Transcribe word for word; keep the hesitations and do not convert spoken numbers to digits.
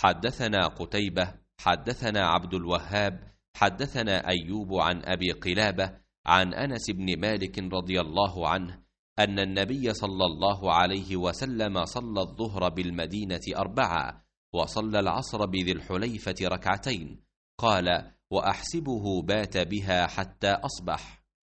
حدثنا قتيبة حدثنا عبد الوهاب حدثنا أيوب عن أبي قلابة عن أنس بن مالك رضي الله عنه أن النبي صلى الله عليه وسلم صلى الظهر بالمدينة أربعة وصلى العصر بذي الحليفة ركعتين. قال: وأحسبه بات بها حتى أصبح.